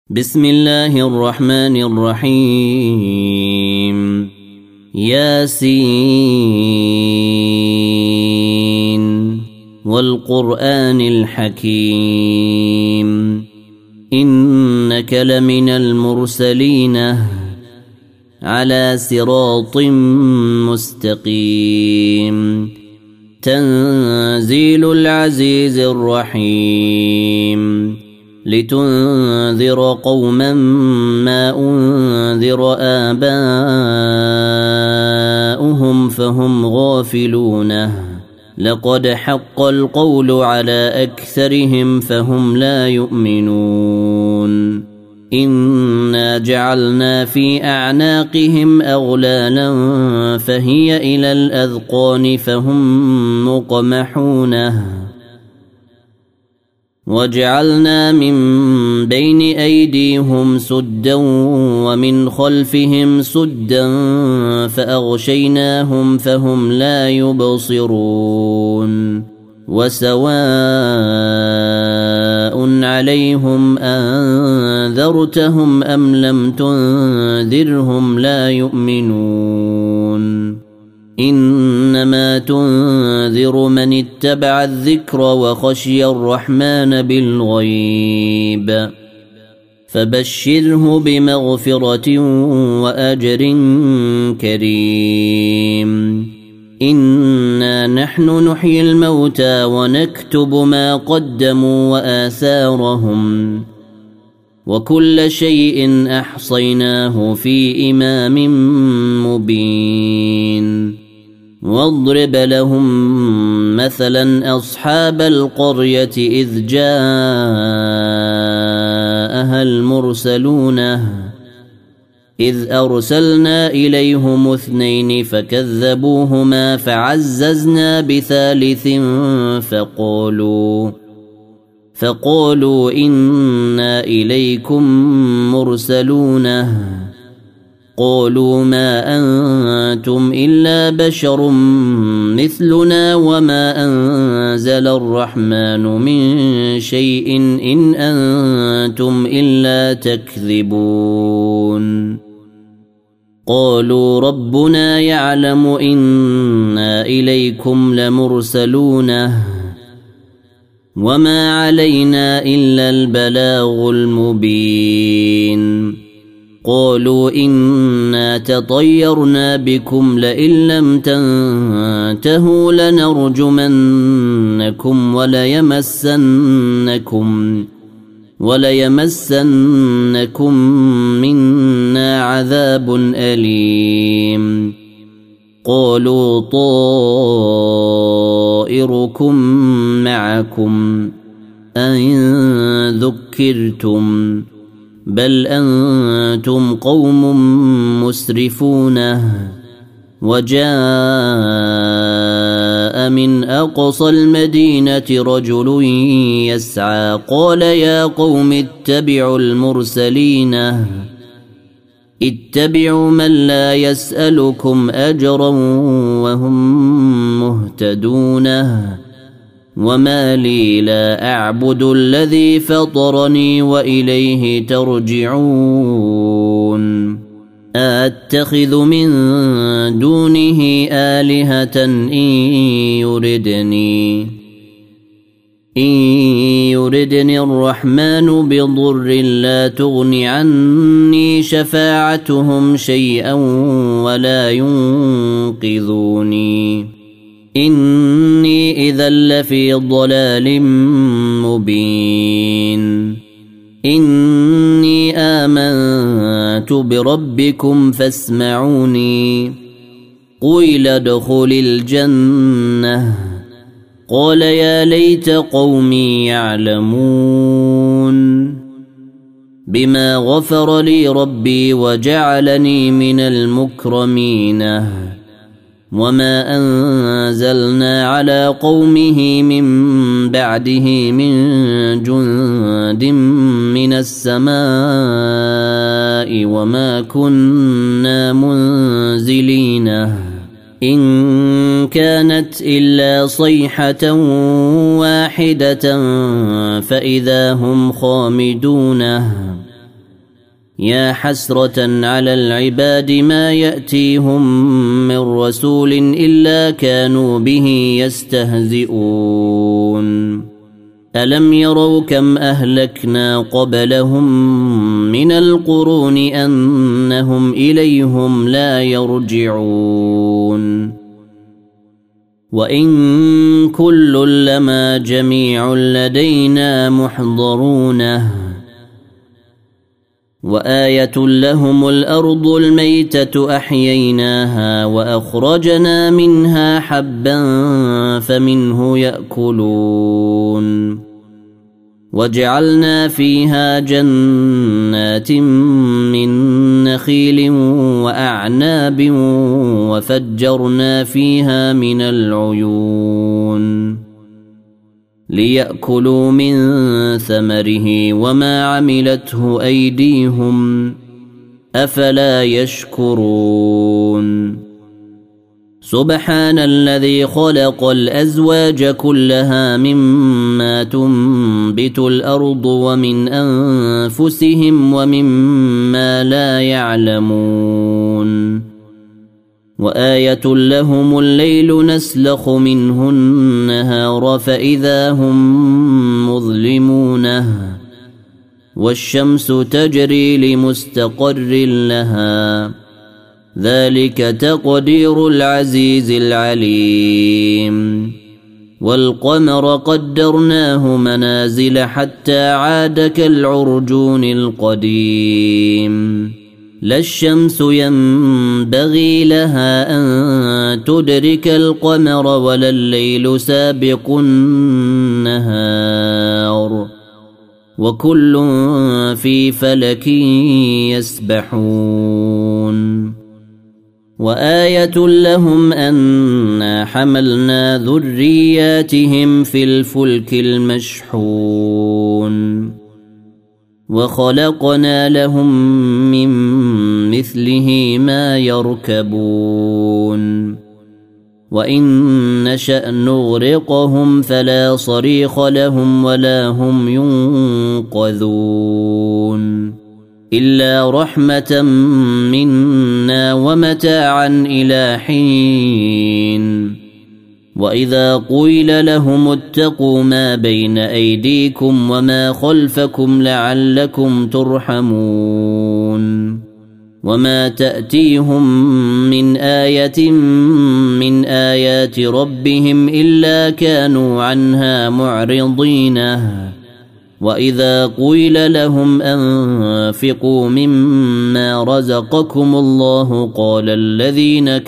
بسم الله الرحمن الرحيم. ياسين والقرآن الحكيم إنك لمن المرسلين على صراط مستقيم تنزيل العزيز الرحيم لتنذر قوما ما أنذر آباؤهم فهم غافلون لقد حق القول على أكثرهم فهم لا يؤمنون إنا جعلنا في أعناقهم أغلالا فهي إلى الأذقان فهم مقمحون وجعلنا من بين أيديهم سدا ومن خلفهم سدا فأغشيناهم فهم لا يبصرون وسواء عليهم أنذرتهم أم لم تنذرهم لا يؤمنون إنما تنذر من اتبع الذكر وخشي الرحمن بالغيب فبشره بمغفرة وأجر كريم إنا نحن نحيي الموتى ونكتب ما قدموا وآثارهم وكل شيء أحصيناه في إمام مبين واضرب لهم مثلا أصحاب القرية إذ جاءها المرسلون إذ أرسلنا إليهم 2 فكذبوهما فعززنا بثالث فقالوا إنا إليكم مرسلون قالوا ما أنتم إلا بشر مثلنا وما أنزل الرحمن من شيء إن أنتم إلا تكذبون قالوا ربنا يعلم إنا إليكم لمرسلون وما علينا إلا البلاغ المبين قالوا إنا تطيرنا بكم لئن لم تنتهوا لنرجمنكم وليمسنكم منا عذاب أليم قالوا طائركم معكم أئن ذكرتم بل أنتم قوم مسرفون وجاء من أقصى المدينة رجل يسعى قال يا قوم اتبعوا المرسلين اتبعوا من لا يسألكم أجرا وهم مهتدون وما لي لا أعبد الذي فطرني وإليه ترجعون أتخذ من دونه آلهة إن يردني الرحمن بضر لا تغن عني شفاعتهم شيئا ولا ينقذوني إني إذا لفي ضلال مبين إني آمنت بربكم فاسمعوني قيل ادخل الجنة قال يا ليت قومي يعلمون بما غفر لي ربي وجعلني من المكرمين وما أنزلنا على قومه من بعده من جند من السماء وما كنا منزلين إن كانت إلا صيحة واحدة فإذا هم خامدون يا حسرة على العباد ما يأتيهم من رسول إلا كانوا به يستهزئون ألم يروا كم أهلكنا قبلهم من القرون أنهم إليهم لا يرجعون وإن كل لما جميع لدينا محضرونه وآية لهم الأرض الميتة أحييناها وأخرجنا منها حبا فمنه يأكلون وجعلنا فيها جنات من نخيل وأعناب وفجرنا فيها من العيون ليأكلوا من ثمره وما عملته أيديهم أفلا يشكرون سبحان الذي خلق الأزواج كلها مما تنبت الأرض ومن أنفسهم ومما لا يعلمون وآية لهم الليل نسلخ منه النهار فإذا هم مظلمونه والشمس تجري لمستقر لها ذلك تقدير العزيز العليم والقمر قدرناه منازل حتى عاد كالعرجون القديم لا الشمس ينبغي لها أن تدرك القمر ولا الليل سابق النهار وكل في فلك يسبحون وآية لهم أنا حملنا ذرياتهم في الفلك المشحون وخلقنا لهم من مثله ما يركبون وإن نشأ نغرقهم فلا صريخ لهم ولا هم ينقذون إلا رحمة منا ومتاعا إلى حين وإذا قيل لهم اتقوا ما بين أيديكم وما خلفكم لعلكم ترحمون وما تأتيهم من آية من آيات ربهم إلا كانوا عنها معرضين وإذا قيل لهم أنفقوا مما رزقكم الله قال الذين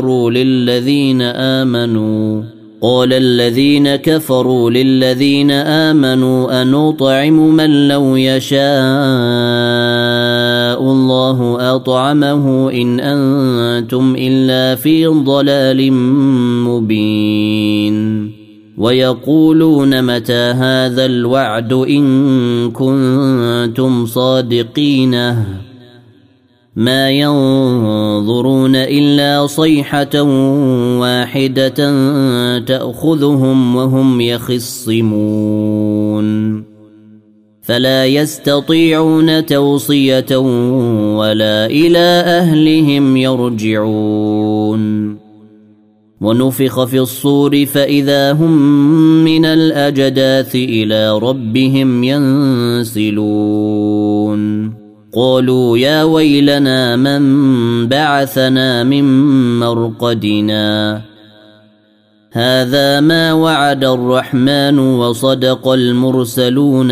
كفروا للذين آمنوا أنطعم من لو يشاء الله أطعمه إن أنتم إلا في ضلال مبين ويقولون متى هذا الوعد إن كنتم صادقين ما ينظرون إلا صيحة واحدة تأخذهم وهم يخصمون فلا يستطيعون توصية ولا إلى أهلهم يرجعون ونفخ في الصور فإذا هم من الأجداث إلى ربهم ينسلون قالوا يا ويلنا من بعثنا من مرقدنا هذا ما وعد الرحمن وصدق المرسلون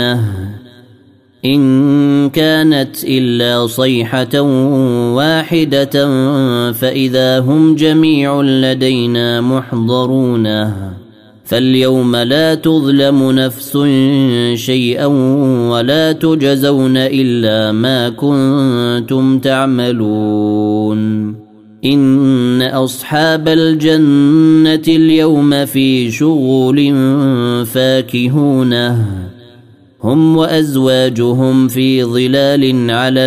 إن كانت إلا صيحة واحدة فإذا هم جميع لدينا محضرون فاليوم لا تظلم نفس شيئا ولا تجزون إلا ما كنتم تعملون إن أصحاب الجنة اليوم في شغل فاكهون هم وأزواجهم في ظلال على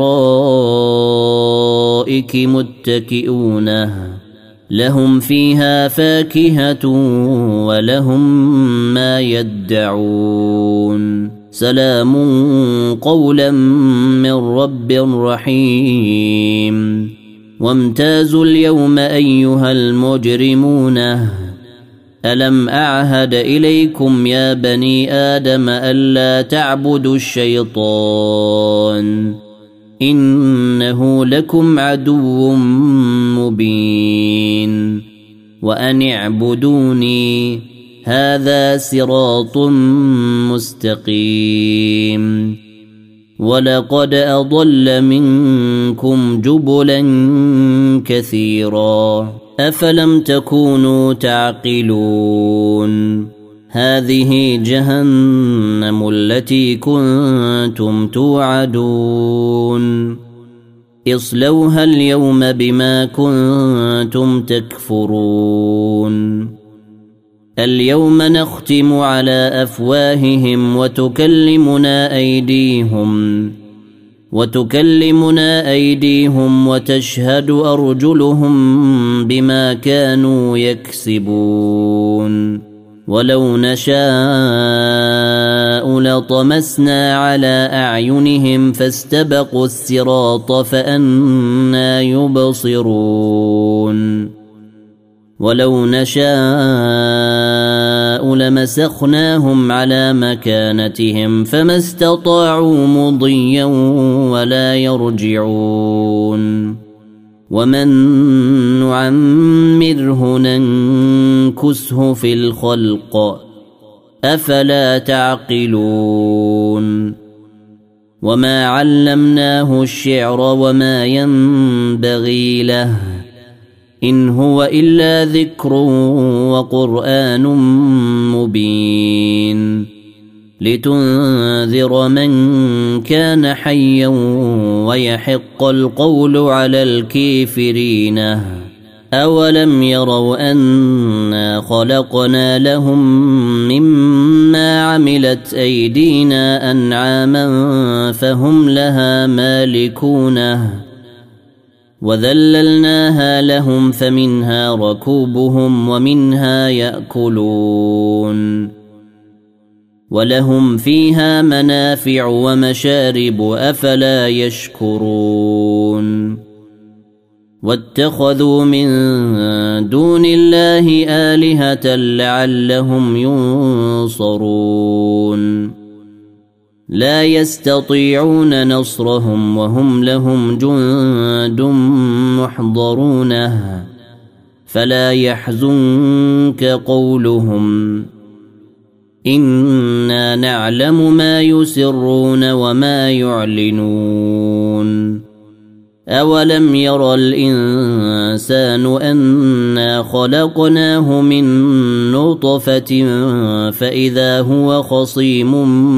الأرائك متكئون لهم فيها فاكهة ولهم ما يدعون سلام قولا من رب رحيم وامتازوا اليوم أيها المجرمون ألم أعهد إليكم يا بني آدم ألا تعبدوا الشيطان إنه لكم عدو مبين وأن اعبدوني هذا صراط مستقيم ولقد أضل منكم جبلا كثيرا أفلم تكونوا تعقلون هذه جهنم التي كنتم توعدون اصلوها اليوم بما كنتم تكفرون اليوم نختم على أفواههم وتكلمنا أيديهم وتشهد أرجلهم بما كانوا يكسبون ولو نشاء لطمسنا على أعينهم فاستبقوا الصراط فأنى يبصرون ولو نشاء لمسخناهم على مكانتهم فما استطاعوا مضيا ولا يرجعون ومن نعمره ننكسه في الخلق أفلا تعقلون وما علمناه الشعر وما ينبغي له إن هو إلا ذكر وقرآن مبين لتنذر من كان حيا ويحق القول على الكافرين أولم يروا أنا خلقنا لهم مما عملت أيدينا أنعاما فهم لها مالكونه وذللناها لهم فمنها ركوبهم ومنها يأكلون ولهم فيها منافع ومشارب أفلا يشكرون واتخذوا من دون الله آلهة لعلهم ينصرون لا يستطيعون نصرهم وهم لهم جند محضرون فلا يحزنك قولهم إنا نعلم ما يسرون وما يعلنون أولم ير الإنسان أنا خلقناه من نطفة فإذا هو خصيم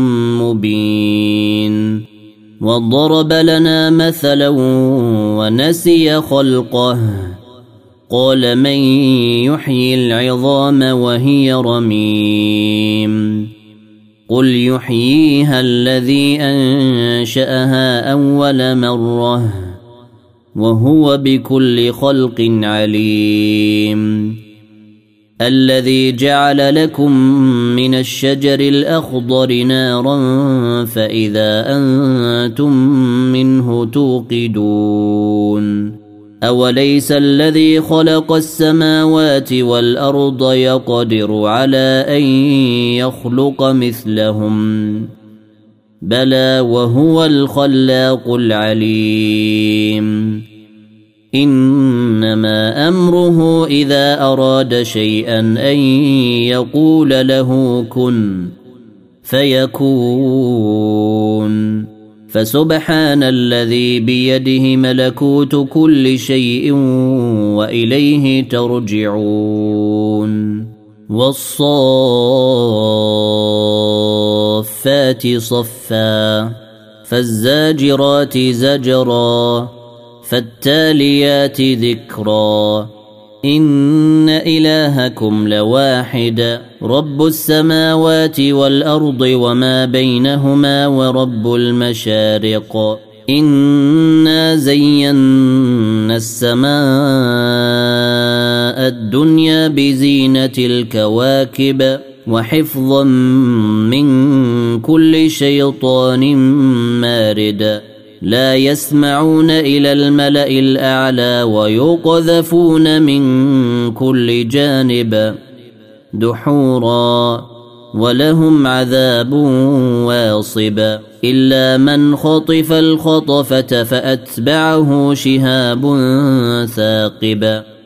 مبين وضرب لنا مثلا ونسي خلقه قال من يحيي العظام وهي رميم قل يحييها الذي أنشأها أول مرة وهو بكل خلق عليم الذي جعل لكم من الشجر الأخضر نارا فإذا أنتم منه توقدون أوليس الذي خلق السماوات والأرض يقدر على أن يخلق مثلهم بلى وهو الخلاق العليم إنما أمره إذا أراد شيئا أن يقول له كن فيكون فسبحان الذي بيده ملكوت كل شيء وإليه ترجعون والصافات صفا فالزاجرات زجرا فالتاليات ذكرا إن إلهكم لواحد رب السماوات والأرض وما بينهما ورب المشارق إنا زينا السماء الدنيا بزينة الكواكب وحفظا من كل شيطان مارد لا يسمعون إلى الملأ الأعلى ويقذفون من كل جانب دحورا ولهم عذاب واصب إلا من خطف الخطفة فأتبعه شهاب ثاقب